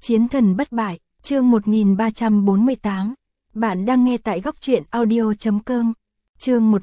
Chiến thần bất bại, chương 1348. Bạn đang nghe tại góc truyện audio.com. Chương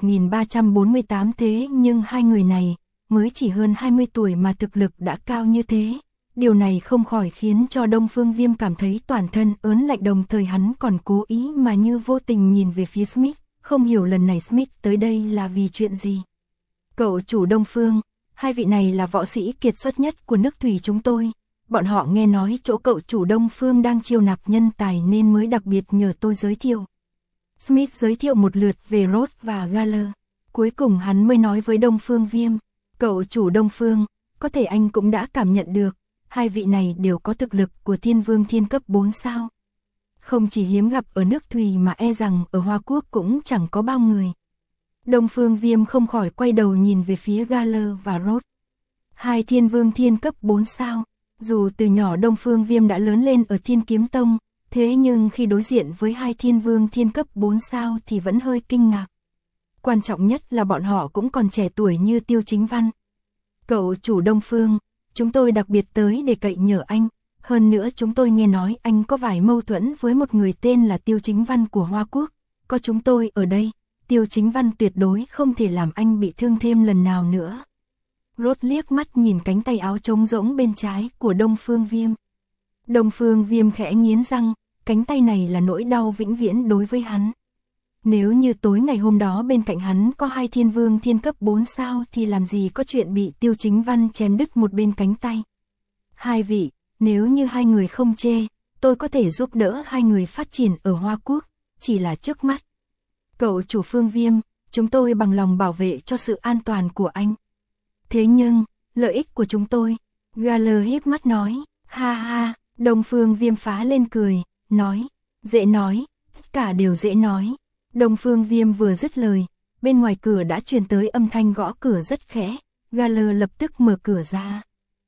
1348. Thế nhưng hai người này, mới chỉ hơn 20 tuổi mà thực lực đã cao như thế. Điều này không khỏi khiến cho Đông Phương Viêm cảm thấy toàn thân ớn lạnh, đồng thời hắn còn cố ý mà như vô tình nhìn về phía Smith, không hiểu lần này Smith tới đây là vì chuyện gì. Cậu chủ Đông Phương, hai vị này là võ sĩ kiệt xuất nhất của nước Thủy chúng tôi. Bọn họ nghe nói chỗ cậu chủ Đông Phương đang chiêu nạp nhân tài nên mới đặc biệt nhờ tôi giới thiệu. Smith giới thiệu một lượt về Rhodes và Galler. Cuối cùng hắn mới nói với Đông Phương Viêm, cậu chủ Đông Phương, có thể anh cũng đã cảm nhận được, hai vị này đều có thực lực của Thiên Vương Thiên cấp 4 sao. Không chỉ hiếm gặp ở nước Thùy mà e rằng ở Hoa Quốc cũng chẳng có bao người. Đông Phương Viêm không khỏi quay đầu nhìn về phía Galler và Rhodes. Hai Thiên Vương Thiên cấp 4 sao. Dù từ nhỏ Đông Phương Viêm đã lớn lên ở Thiên Kiếm Tông, thế nhưng khi đối diện với hai Thiên Vương Thiên cấp 4 sao thì vẫn hơi kinh ngạc. Quan trọng nhất là bọn họ cũng còn trẻ tuổi như Tiêu Chính Văn. Cậu chủ Đông Phương, chúng tôi đặc biệt tới để cậy nhờ anh. Hơn nữa chúng tôi nghe nói anh có vài mâu thuẫn với một người tên là Tiêu Chính Văn của Hoa Quốc. Có chúng tôi ở đây, Tiêu Chính Văn tuyệt đối không thể làm anh bị thương thêm lần nào nữa. Rhodes liếc mắt nhìn cánh tay áo trống rỗng bên trái của Đông Phương Viêm. Đông Phương Viêm khẽ nghiến răng, cánh tay này là nỗi đau vĩnh viễn đối với hắn. Nếu như tối ngày hôm đó bên cạnh hắn có hai Thiên Vương Thiên cấp 4 sao thì làm gì có chuyện bị Tiêu Chính Văn chém đứt một bên cánh tay. Hai vị, nếu như hai người không chê, tôi có thể giúp đỡ hai người phát triển ở Hoa Quốc, chỉ là trước mắt. Cậu chủ Phương Viêm, chúng tôi bằng lòng bảo vệ cho sự an toàn của anh. Thế nhưng, lợi ích của chúng tôi, Galler híp mắt nói, ha ha, Đông Phương Viêm phá lên cười, nói, dễ nói, tất cả đều dễ nói. Đông Phương Viêm vừa dứt lời, bên ngoài cửa đã truyền tới âm thanh gõ cửa rất khẽ, Galler lập tức mở cửa ra.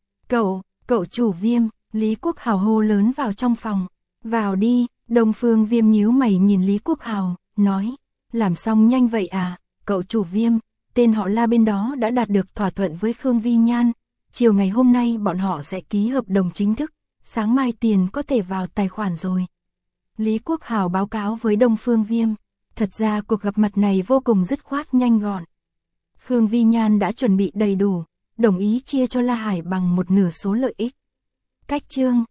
Cậu chủ Viêm, Lý Quốc Hào hô lớn vào trong phòng, vào đi. Đông Phương Viêm nhíu mày nhìn Lý Quốc Hào, nói, làm xong nhanh vậy à, cậu chủ Viêm. Tên họ La bên đó đã đạt được thỏa thuận với Khương Vi Nhan, chiều ngày hôm nay bọn họ sẽ ký hợp đồng chính thức, sáng mai tiền có thể vào tài khoản rồi. Lý Quốc Hào báo cáo với Đông Phương Viêm, thật ra cuộc gặp mặt này vô cùng dứt khoát nhanh gọn. Khương Vi Nhan đã chuẩn bị đầy đủ, đồng ý chia cho La Hải bằng một nửa số lợi ích. Cách chương